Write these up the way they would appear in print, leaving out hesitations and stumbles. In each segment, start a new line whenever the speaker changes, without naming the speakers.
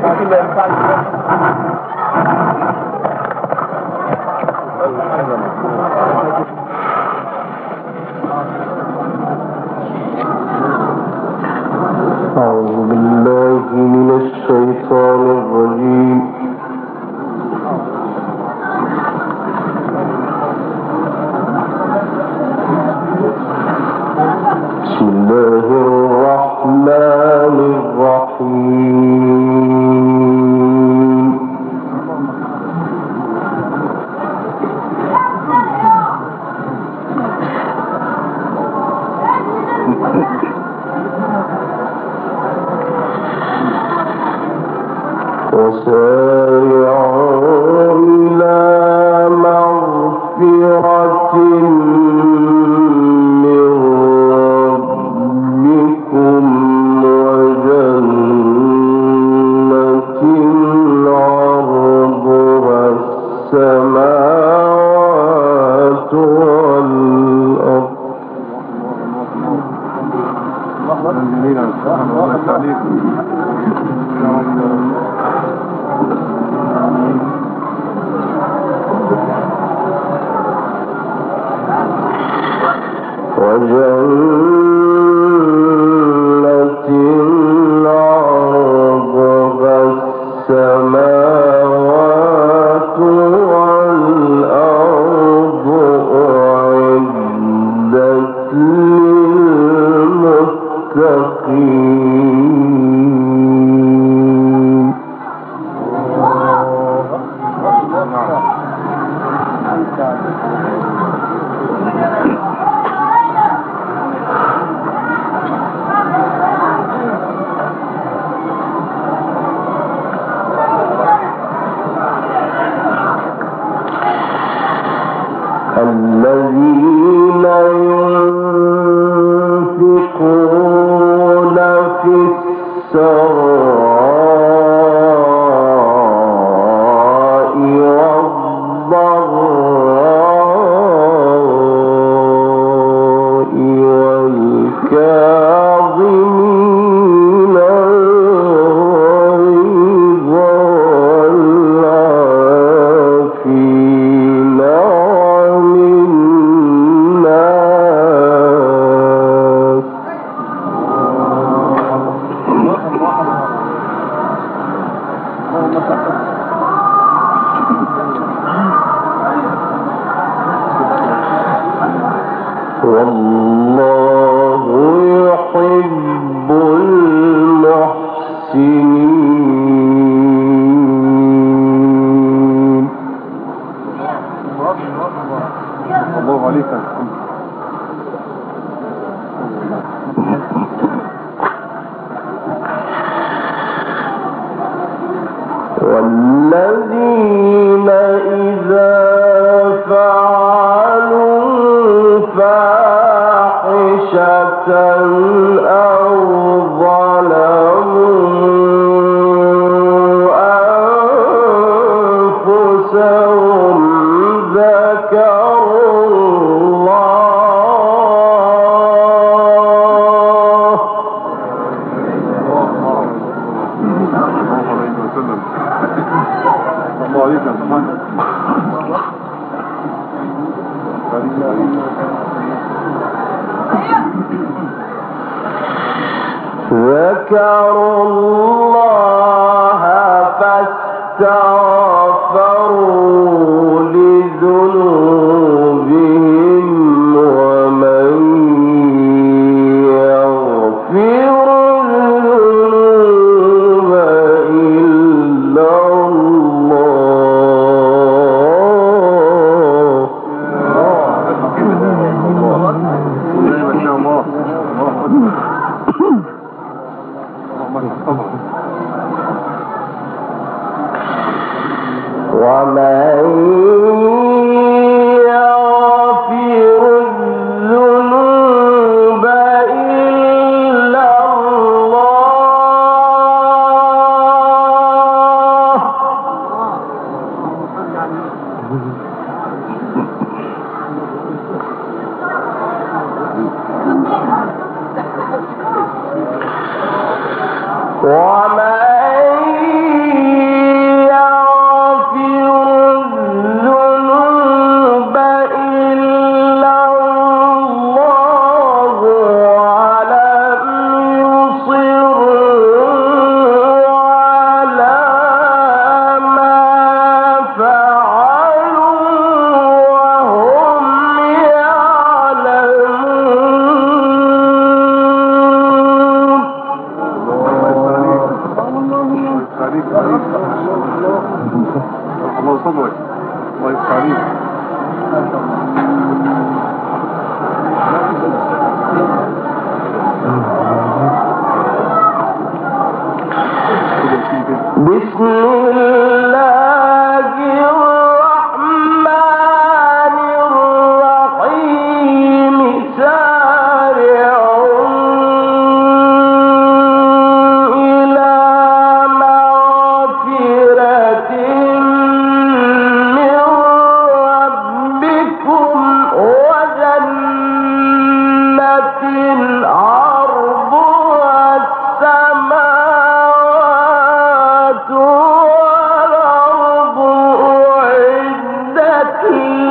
والذين إذا فعلوا فاحشة أو ظلموا أنفسهم ذكروا الله فاستغفروا لذنوبهم ومن يغفر الذنوب إلا ومن يغفر الذنوب إلا الله ومن
الله صبرك الله يفتح عليك.
بسم الله الرحمن الرحيم سارعوا إلى مغفرة من ربكم وجنة عرضها السماوات والأرض أعدت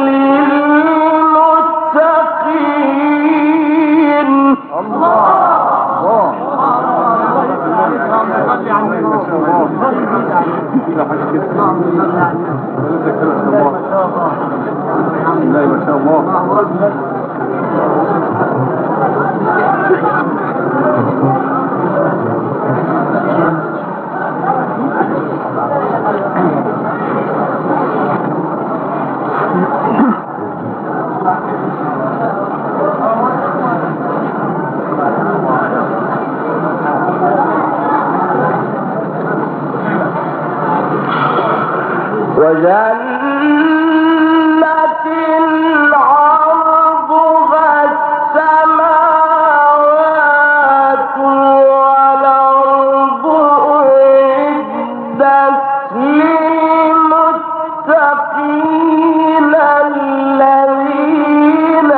للمتقين.
ما شاء الله.
وجنة عرضها السماوات والأرض أعدت للمتقين الذين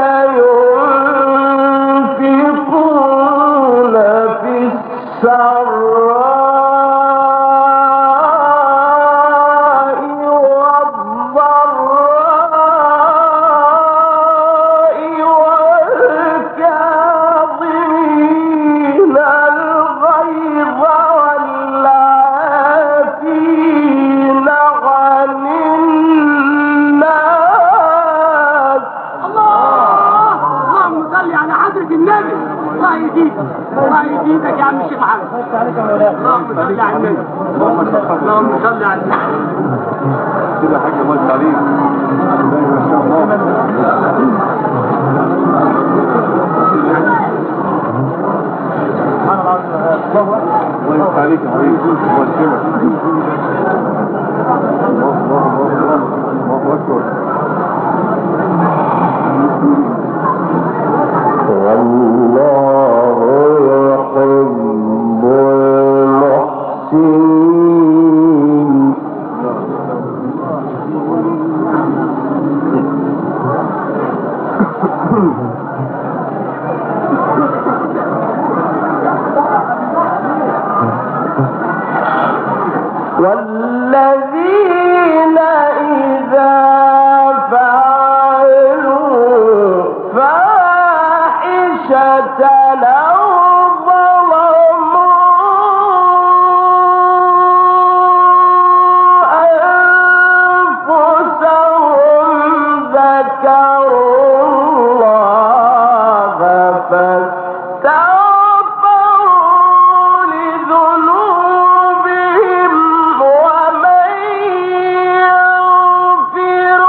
ينفقون في السراء
الله يزيدك يا عم الشيخ محمد. اللهم صل على النبي. اللهم صل على النبي.
كده حاجة الله تعليم. ما شاء الله. الله يفتح عليك يا حبيبي. الله يسلمك. الله أكبر.
والله يحب المحسنين. والذين إذا فعلوا فاحشة أو ظلموا أنفسهم ذكروا الله فاستغفروا لذنوبهم ومن يغفر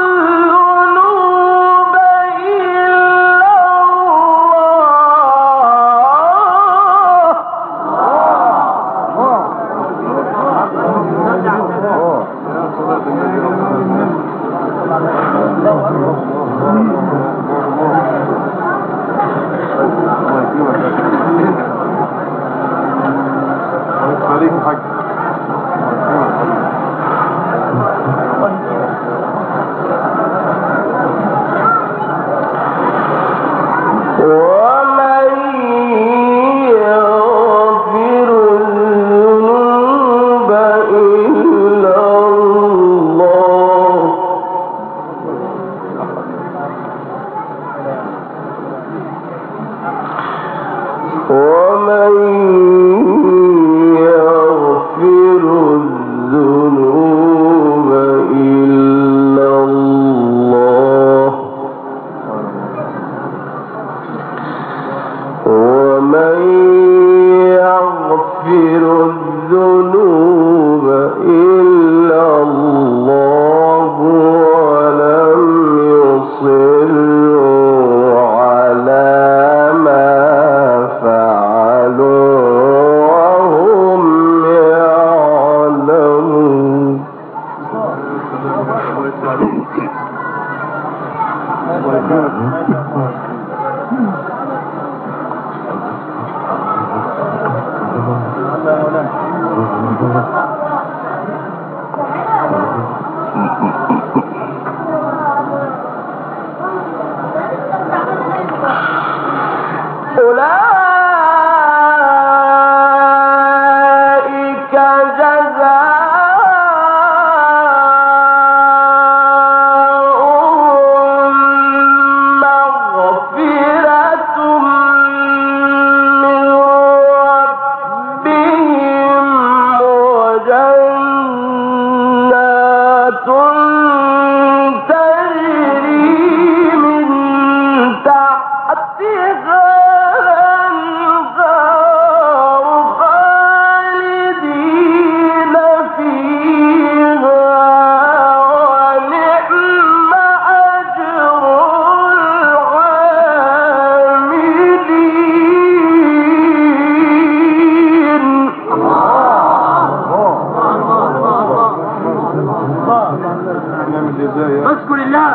الذنوب إلا
عليك حاج.
ومن يغفر الذنوب إلا الله ومن يغفر الذنوب إلا الله ومن يغفر الذنوب وجنات تجري من تحتها الأنهار خالدين فيها ونعم أجر العاملين.
اذكر الله.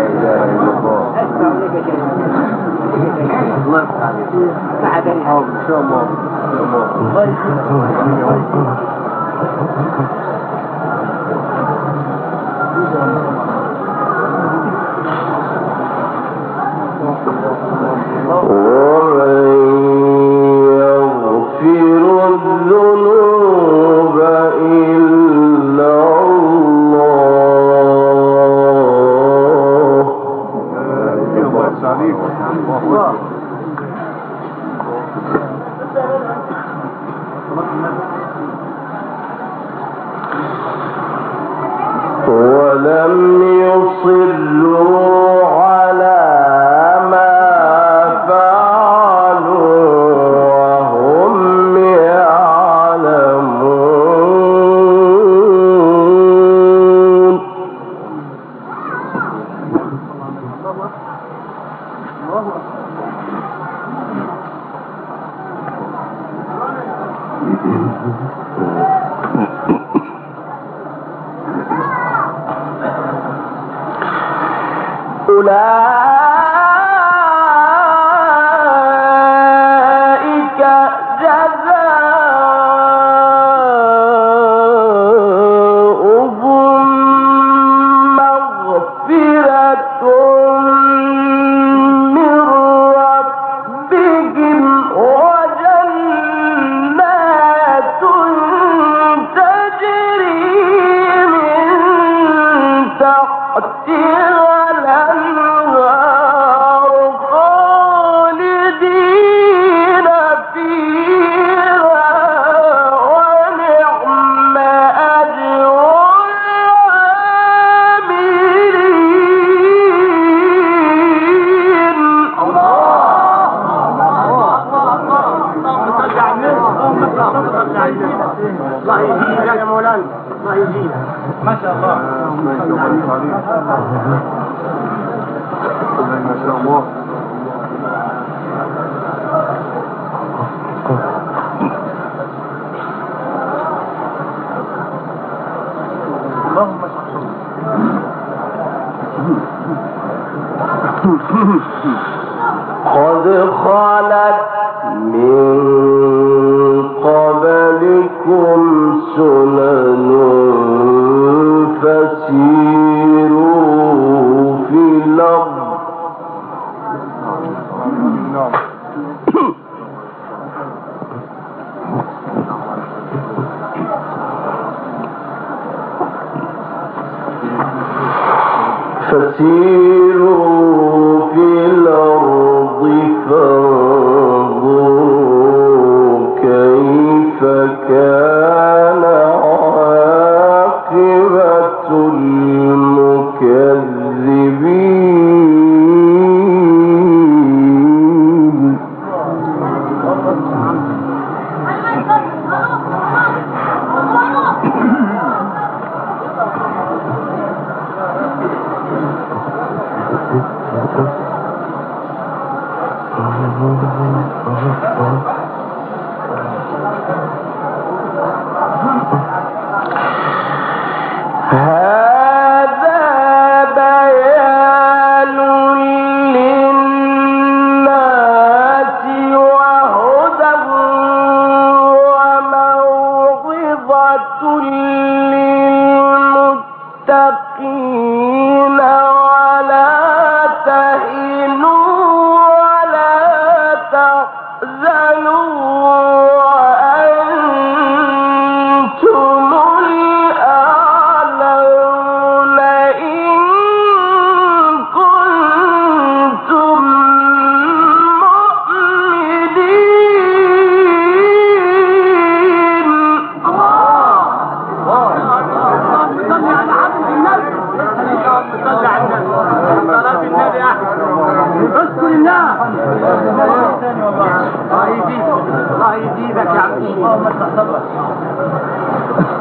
الله يفتح عليك. ان شاء الله.
ولم يصروا على ما فعلوا وهم يعلمون. أولئك جزاؤهم مغفرة من ربهم وجنات تجري من تحتها
الله يجينا يا مولانا. الله يجينا. ما شاء الله.
ما شاء الله.
قد خلت من قبلكم سنن فسيروا في الأرض فانظروا كيف كان عاقبة المكذبين. هذا بيان للناس وهدى وموعظة للمتقين ولا تهنوا ولا تحزنوا وأنتم الأعلون إن كنتم مؤمنين.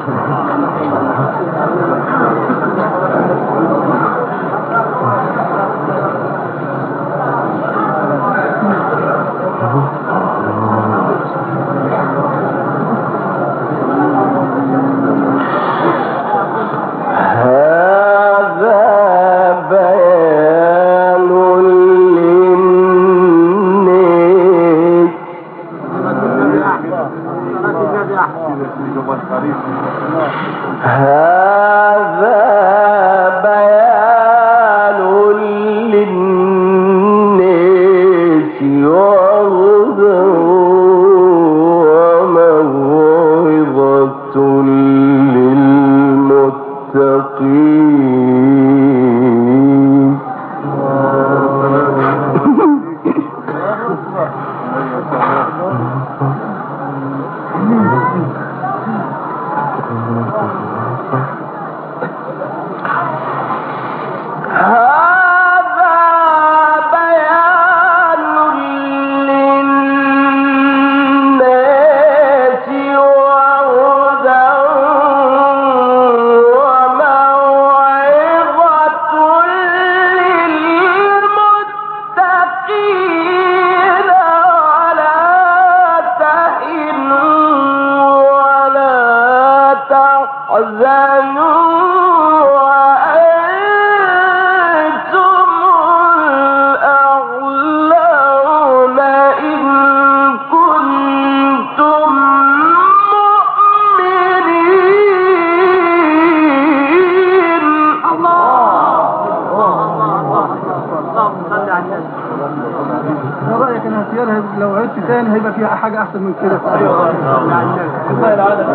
لو عدت تاني هيبقى فيها حاجة أحسن من كده. والله العادة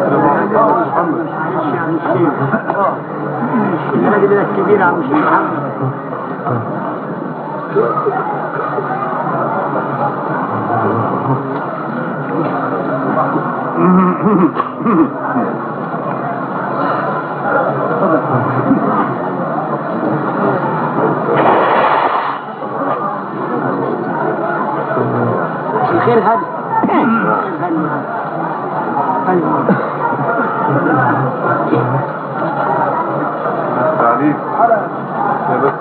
الراجل الكبير عم الشيخ محمد. خير هذا
تعليم يا بس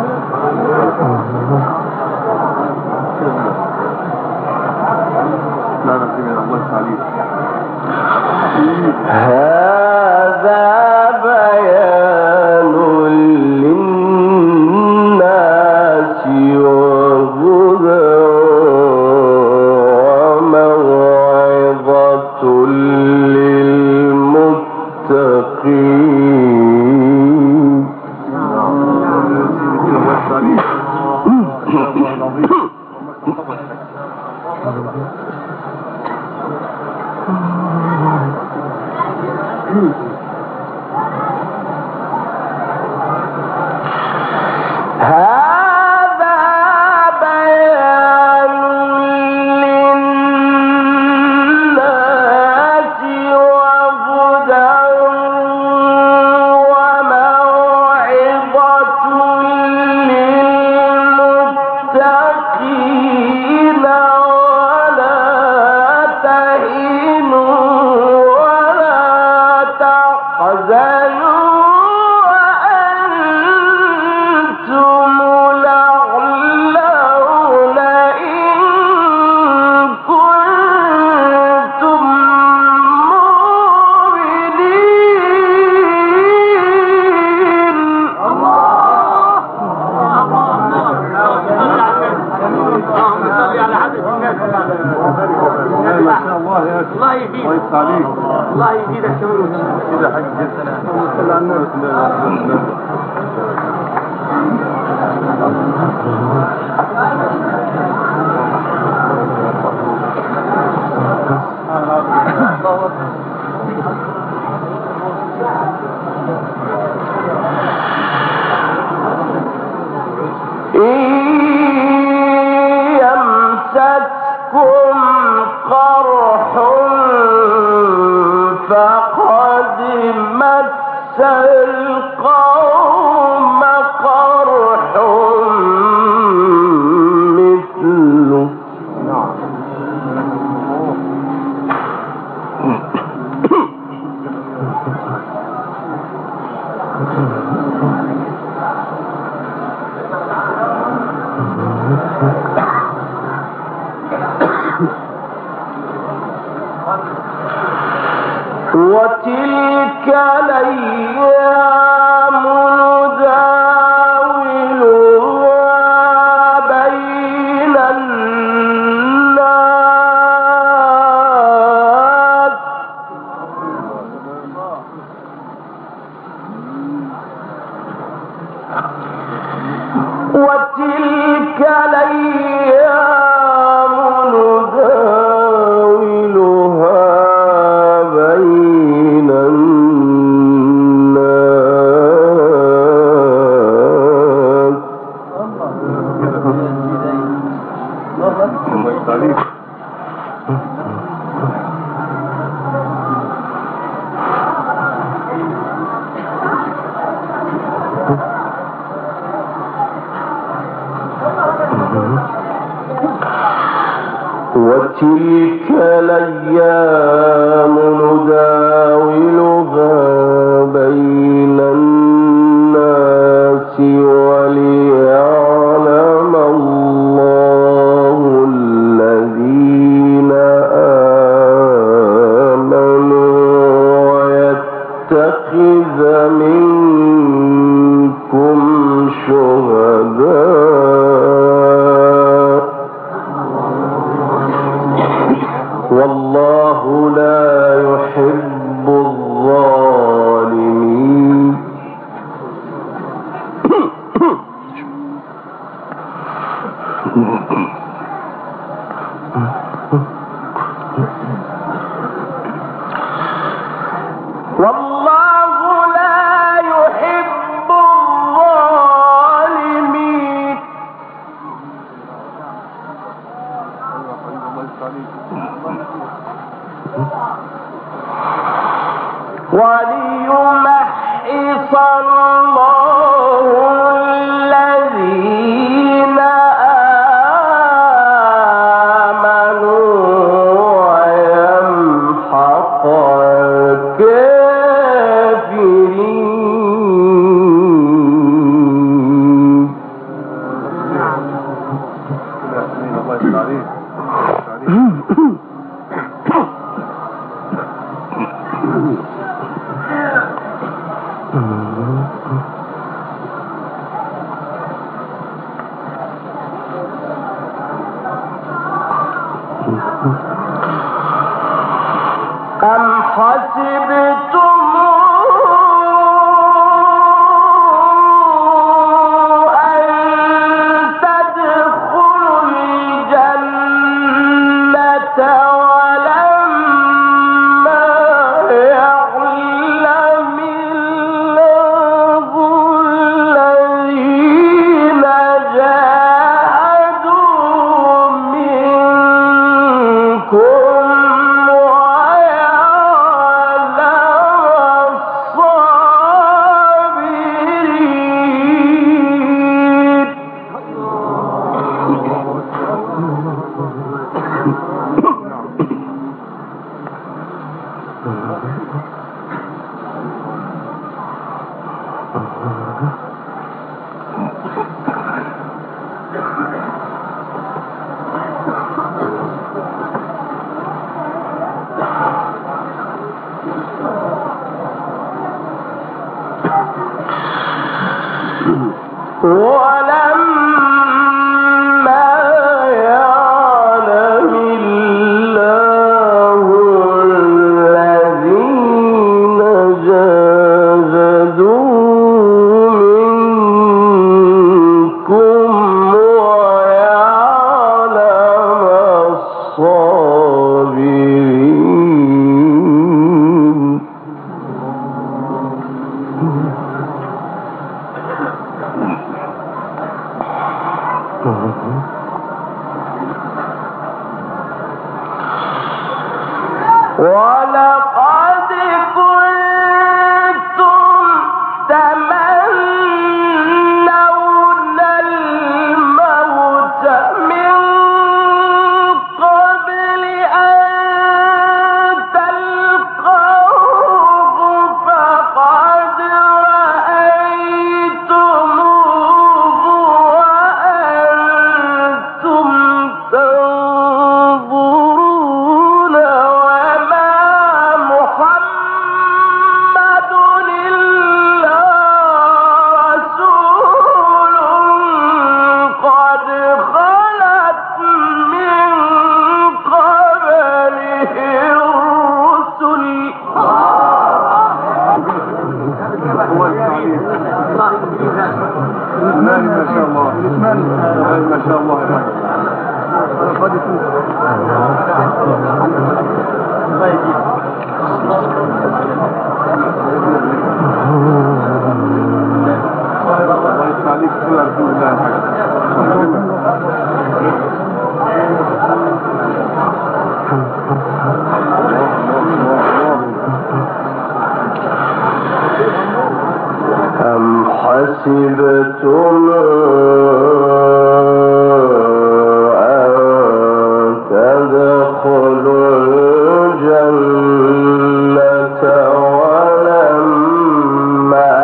لا لا في من الله تعليم.
هذا بيان للناس وهدى وموعظة للمتقين. هذا بيان للناس وهدى وموعظة للمتقين ولا تهنوا ولا تحزنوا وأنتم الأعلون إن كنتم مؤمنين.
الله يهديك الله يسعدك
الله يزيدك
كده حاجة جدا. صلى على النبي.
يمسككم قرح فقد مس القوم قرح مثله وتلك الأيام نداولها بين الناس وتلك الأيام نداولها بين الناس وتلك الأيام نداولها بين الناس وليعلم الله الذين آمنوا ويتخذ منكم شهداء والله لا يحب الظالمين والله لا يحب الظالمين وليمحص الله الذين آمنوا ويمحق الكافرين أم حسبتم أن تدخلوا الجنة ولما يعلم الله الذين جاهدوا منكم ولما يعلم الله الذين جاهدوا منكم ويعلم الصابرين
شاء الله يا حاج. انا فاضي فوق. الله يسمع عليك كل رسول الله يا حاج.
أم حسبتم أن تدخلوا الجنة ولما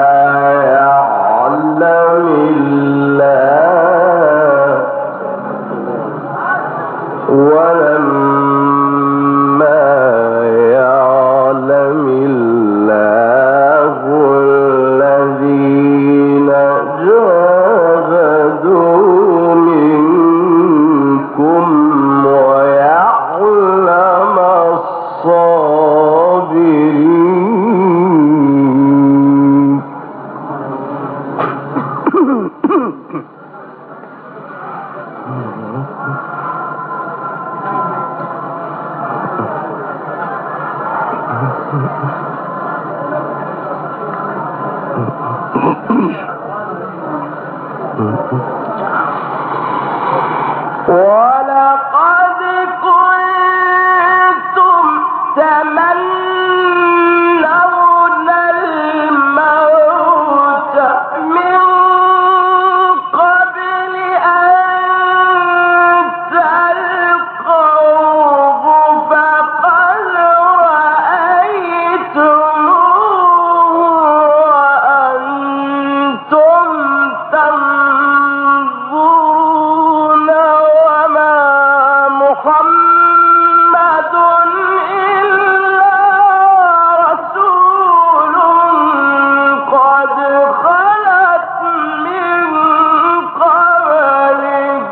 يعلم الله الذين جاهدوا منكم ويعلم الصابرين. ولقد كنتم تمنون الموت من قبل أن تلقوه فقد رأيتموه وأنتم تنظرون وما محمد إلا رسول قد خلت من قبله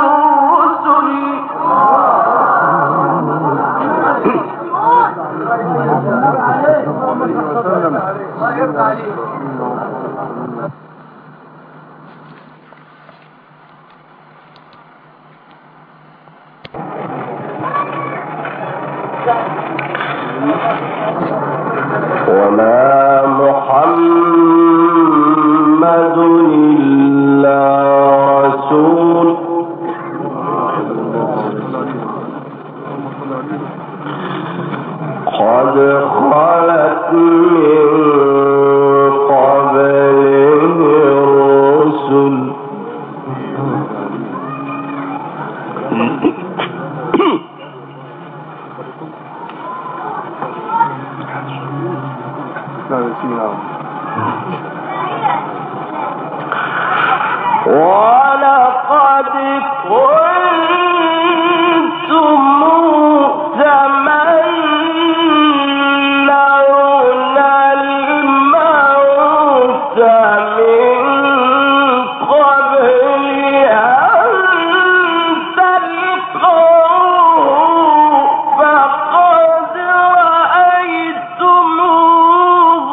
وما محمد إلا رسول قد خلت من قبله الرسل ولقد كنتم تمنون الموت من قبل أن تلقوه فقد رأيتموه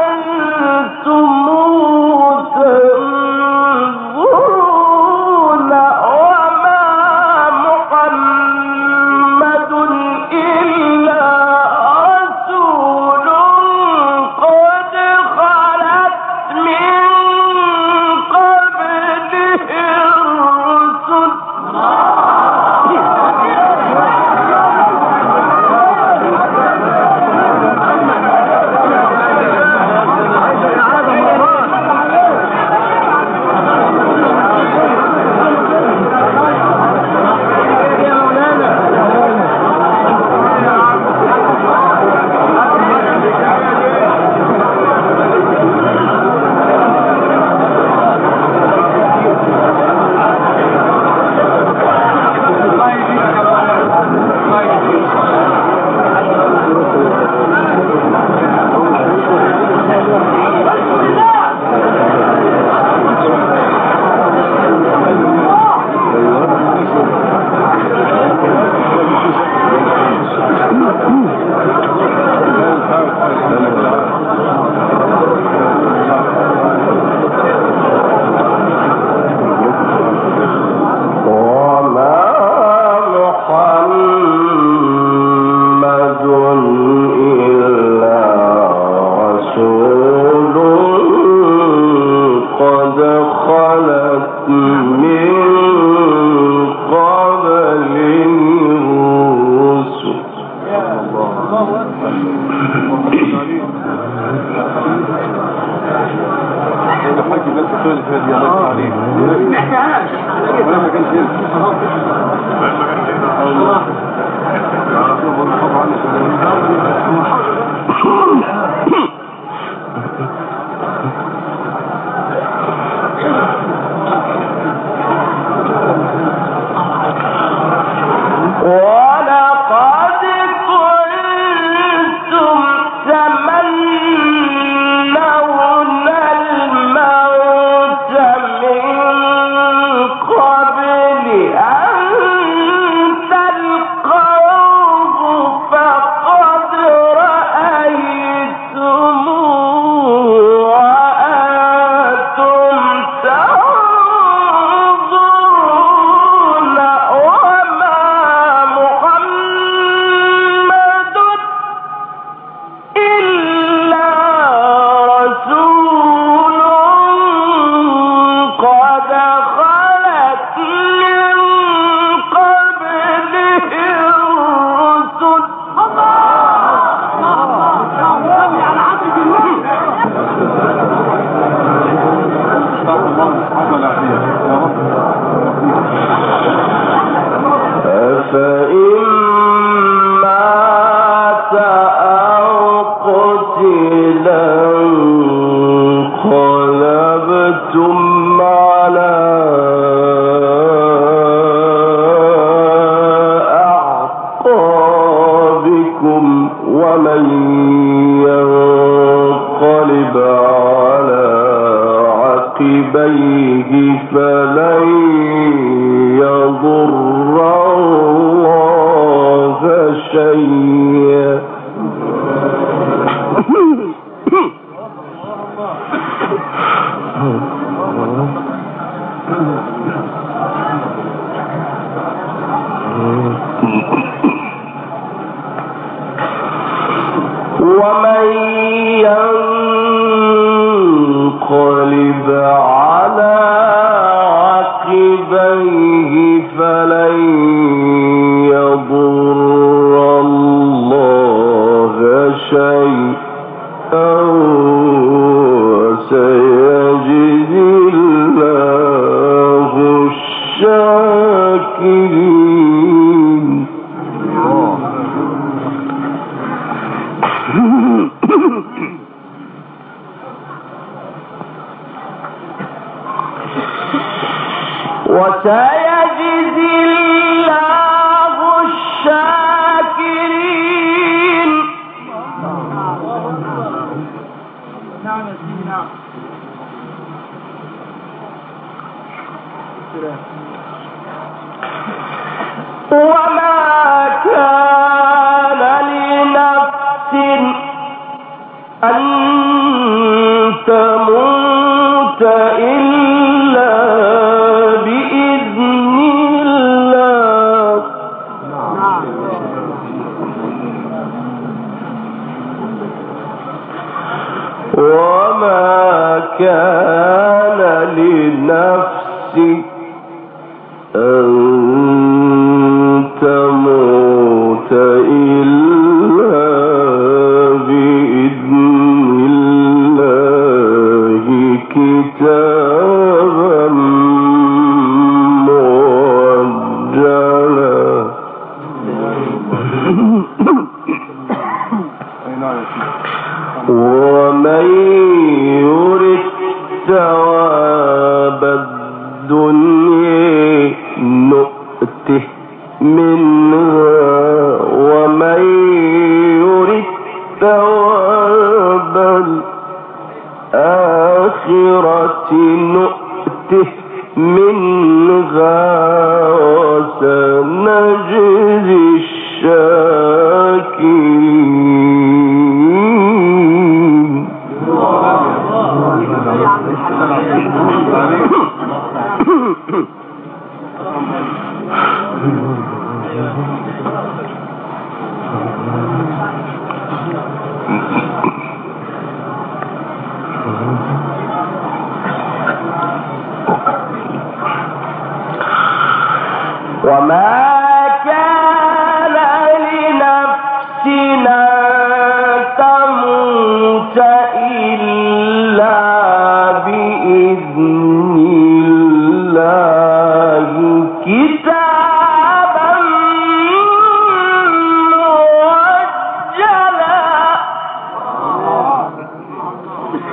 وأنتم تنظرون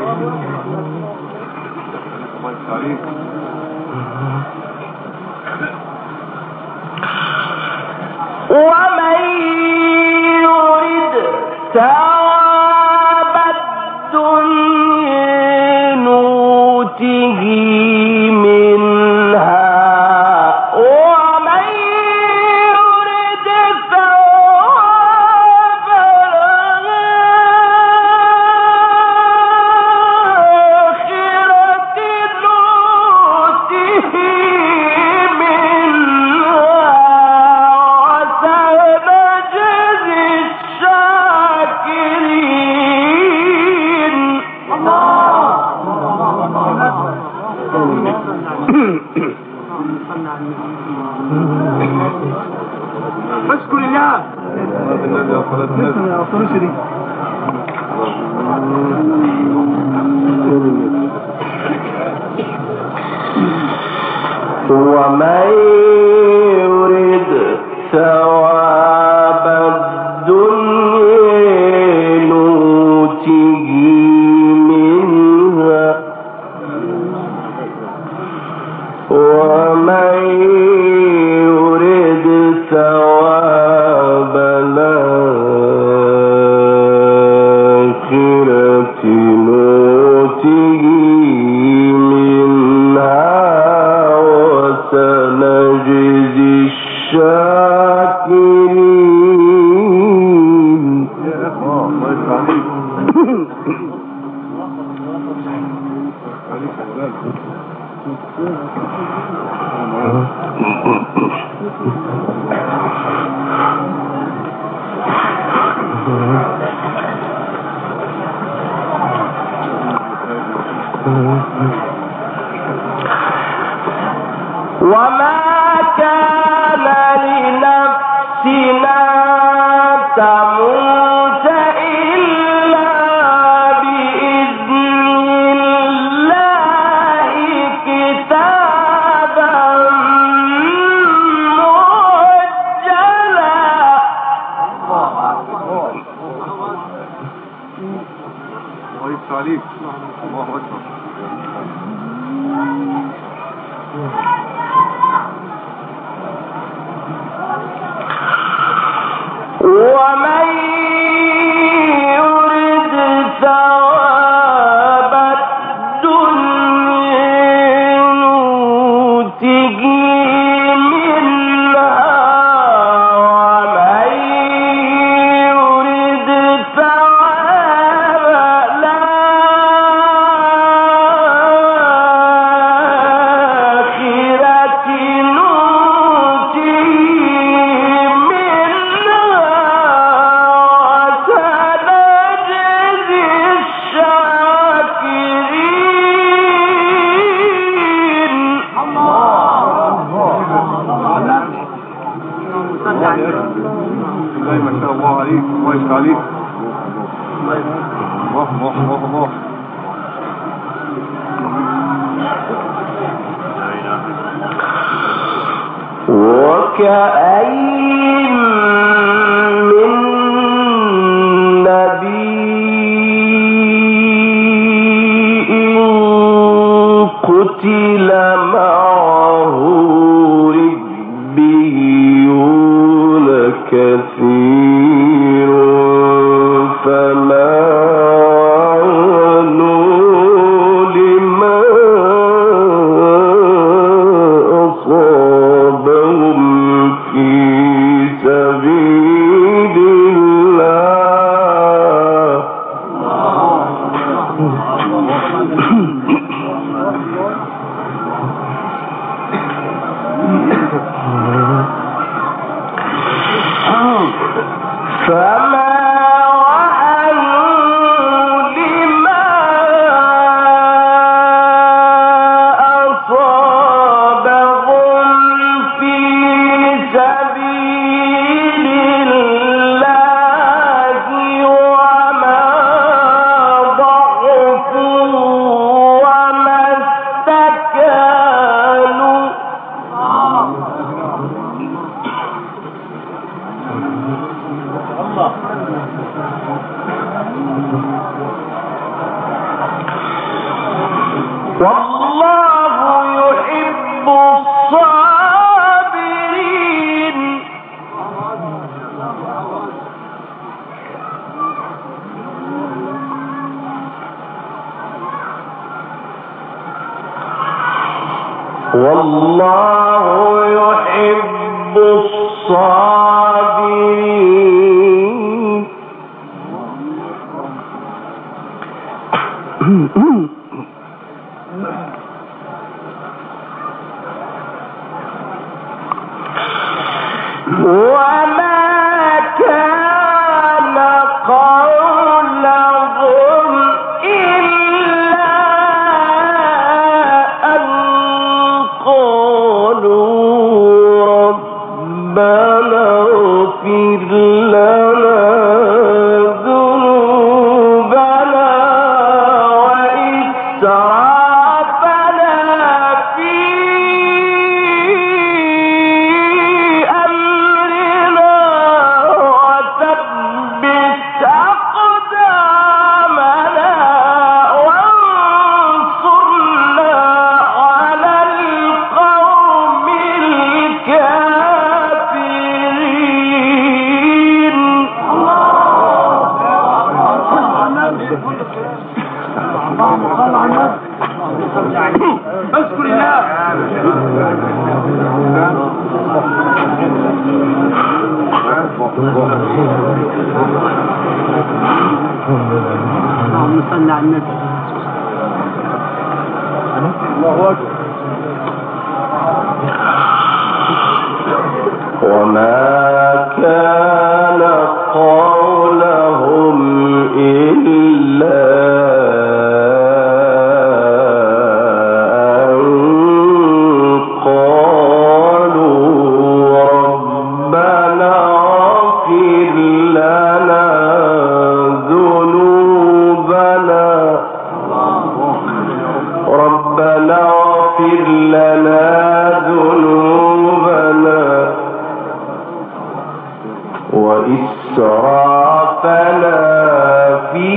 ومن يرد ثواب الدنيا نؤته منها ومن يرد ثواب الآخرة نؤته
اشكر الله.
ومن يرد ثواب الدنيا نؤته منها ومن يرد ثواب الآخرة نؤته منها وسنجزي الشاكرين. وما كان لنفسنا تموت إلا بإذن الله كتابا مؤجلا.
الله أكبر.
ومن يرد ثواب الدنيا نؤته منها ومن يرد ثواب الآخرة نؤته
ما شاء الله عليك. الله يشفع عليك. الله الله الله الله.
وكأين من نبي قتل معه ربيون كثير فما وهنوا لما أصابهم في والله يحب الصابرين. وما كان قولهم إلا أن قالوا ربنا اغفر لنا ذنوبنا وإسرافنا في أمرنا وثبت أقدامنا وانصرنا على القوم الكافرين.
اذكر الله. اللهم صل على النبي.
الله أكبر.
وما كان قولهم إلا أن قالوا ربنا اغفر لنا ذنوبنا ربنا اغفر لنا ذنوبنا وإسرافنا في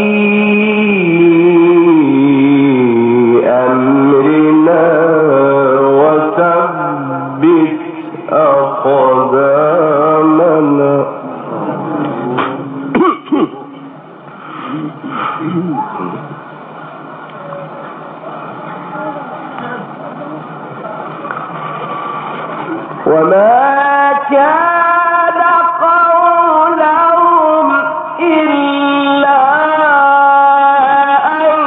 أمرنا وثبت أقدامنا. وما كان قولهم إلا أن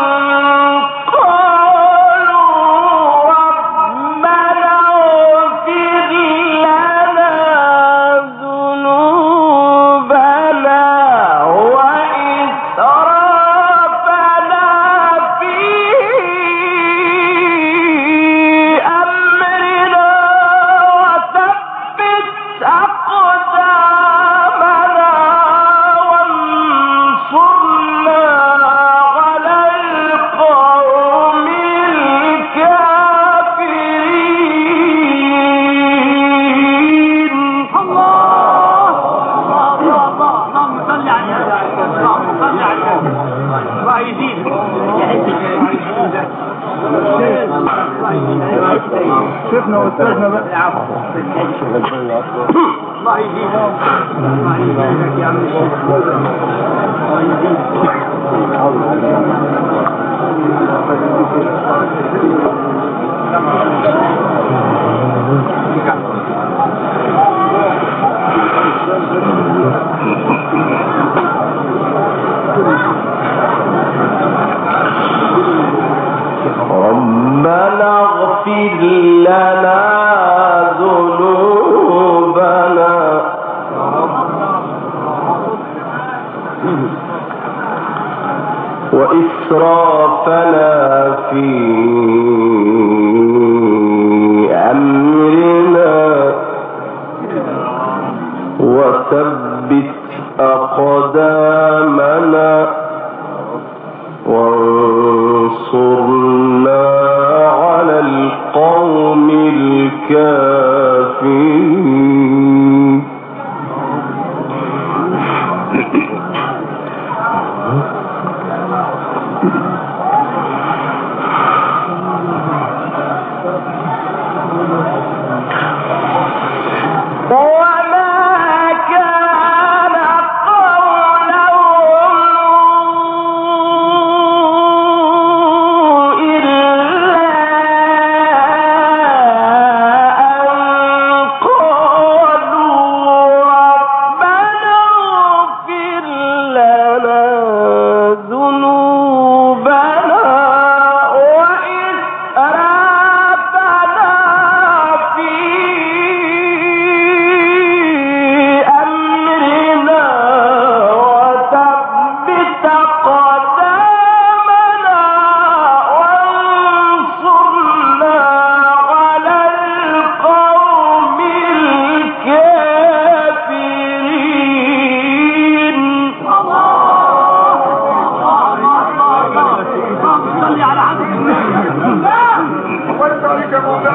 قالوا ربنا اغفر لنا ذنوبنا وإسرافنا في أمرنا وثبت أقدامنا وانصرنا على القوم الكافرين.
اللهم صل على النبي. اللهم صل على النبي. الله يزيدك.
شيخنا واستاذنا بقى.
الله يزيدك. الله يزيدك يا عم الشيخ. الله
ربنا اغفر لنا ذنوبنا وإسرافنا في أمرنا وثبت أقدامنا وانصرنا على القوم الكافرين.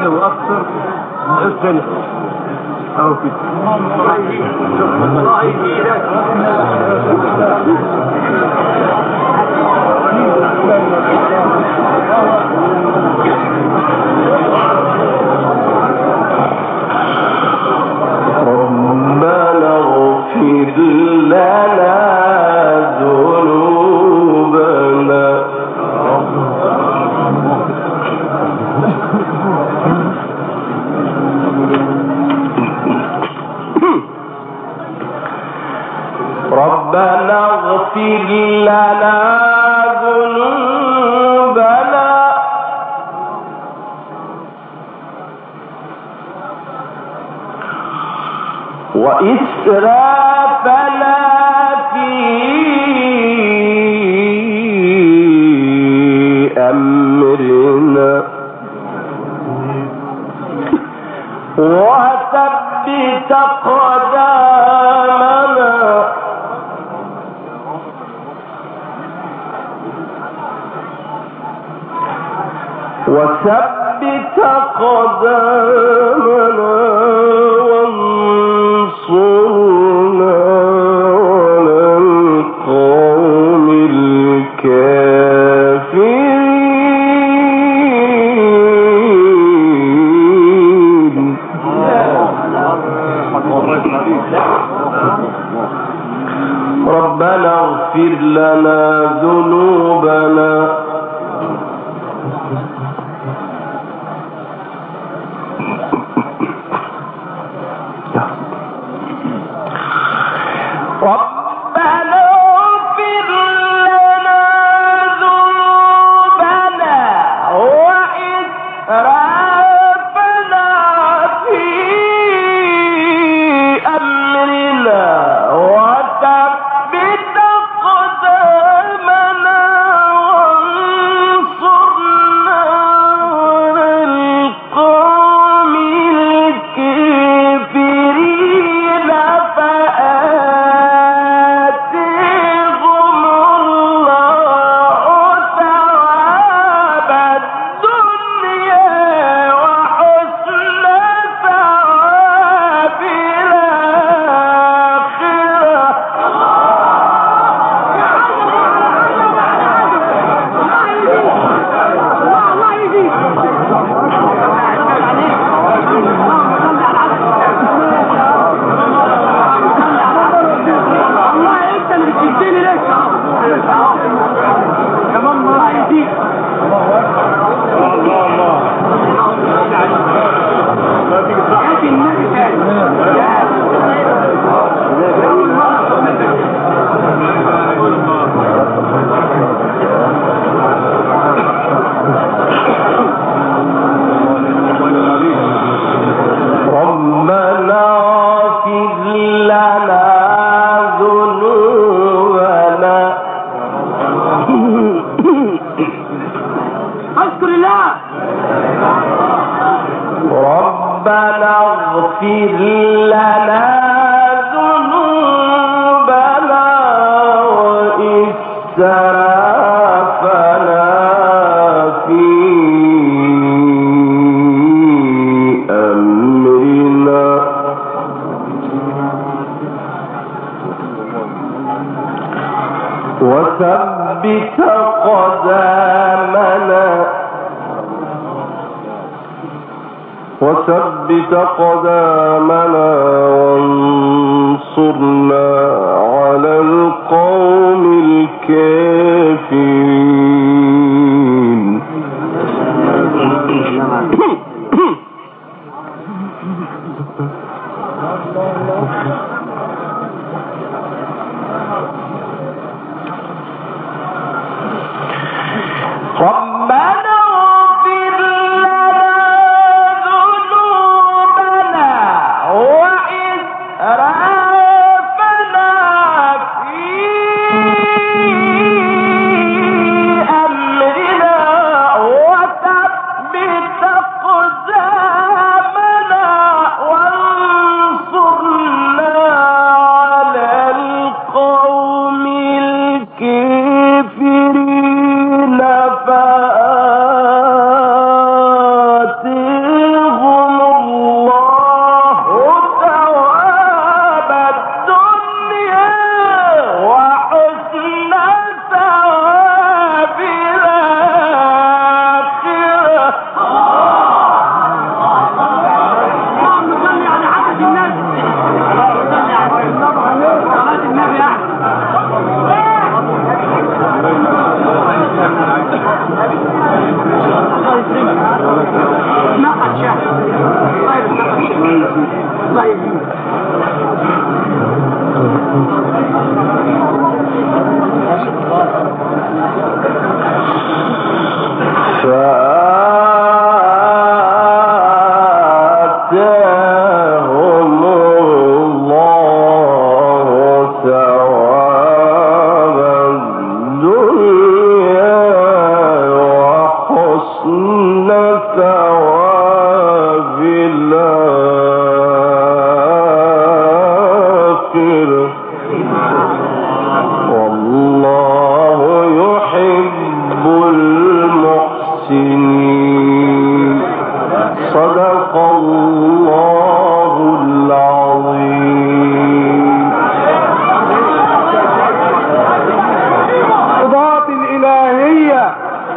اقل واكثر الثاني او كده.
الله يهديك.
ربنا اغفر لنا ذنوبنا وإسرافنا في أمرنا وثبت قدامنا وثبت قدامنا وانصرنا على القوم الكافرين. ربنا اغفر لنا ذنوبنا وثبت قدامنا وانصرنا على القوم الكافرين. ربنا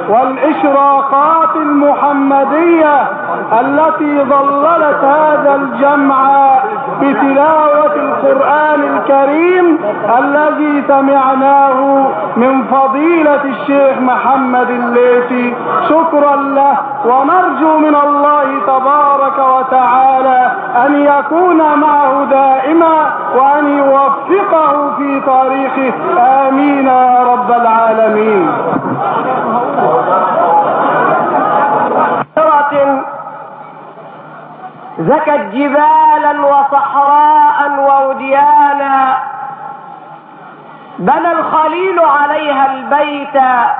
والإشراقات المحمدية التي ظللت هذا الجمع بتلاوة القرآن الكريم الذي سمعناه من فضيلة الشيخ محمد الليثي. شكرا له، ونرجو من الله تبارك وتعالى أن يكون معه دائما وأن يوفقه في طريقه. آمين يا رب العالمين.
زكت جبالا وصحراء ووديانا، بنى الخليل عليها البيت،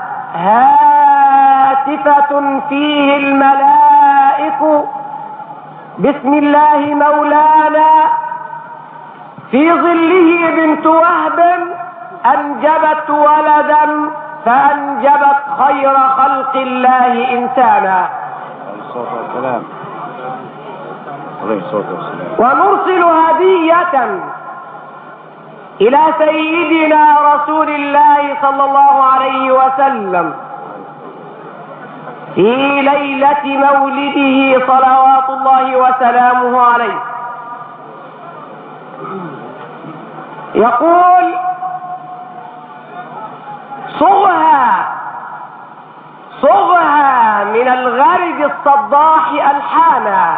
هاتفة فيه الملائك بسم الله مولانا. في ظله بنت وهب أنجبت ولدا، فأنجبت خير خلق الله إنسانا. ونرسل هدية إلى سيدنا رسول الله صلى الله عليه وسلم في ليلة مولده صلوات الله وسلامه عليه. يقول: صغها من الغرد الصداح ألحانا،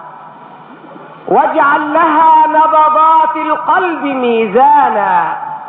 واجعل لها نبضات القلب ميزانا،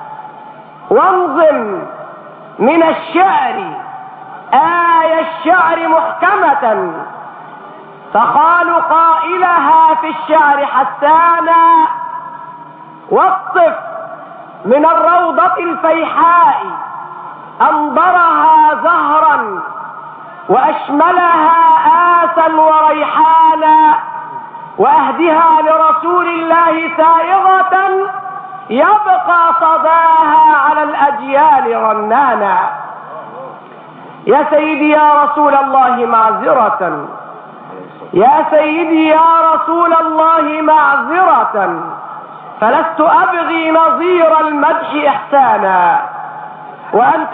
وانظم من الشعر آية الشعر محكمة، فقال قائلها في الشعر حسانا، واقطف من الروضة الفيحاء أنظرها زهرا، وأشملها آسا وريحانا، وأهدها لرسول الله سائغة، يبقى صداها على الأجيال رنانا. يا سيدي يا رسول الله معذرة، يا سيدي يا رسول الله معذرة، فلست أبغي نظير المدح إحسانا، وأنت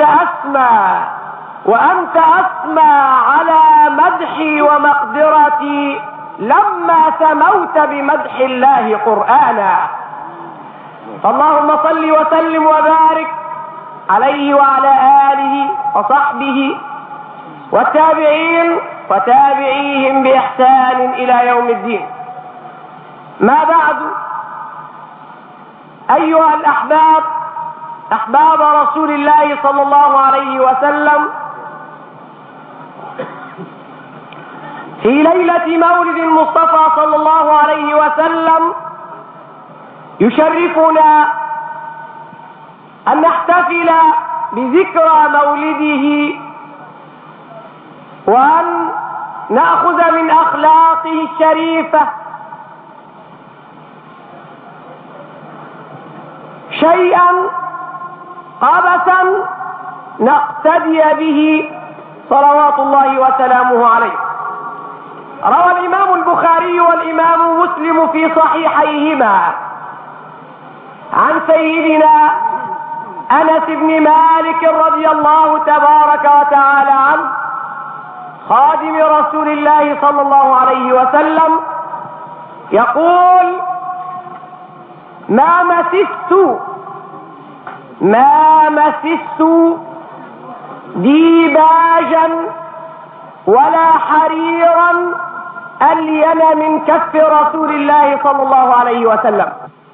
أسمى على مدحي ومقدرتي لما سموت بمدح الله قرآنا. اللهم صل وسلم وبارك عليه وعلى آله وصحبه والتابعين وتابعيهم بإحسان إلى يوم الدين. ما بعد، أيها الأحباب، أحباب رسول الله صلى الله عليه وسلم، في ليلة مولد المصطفى صلى الله عليه وسلم يشرفنا أن نحتفل بذكرى مولده، وأن نأخذ من أخلاقه الشريفة شيئا قبسا نقتدي به صلوات الله وسلامه عليه. روى الإمام البخاري والإمام مسلم في صحيحيهما عن سيدنا أنس بن مالك رضي الله تبارك وتعالى عنه خادم رسول الله صلى الله عليه وسلم يقول: ما مسست ديباجا ولا حريرا ألين من كف رسول الله صلى الله عليه وسلم.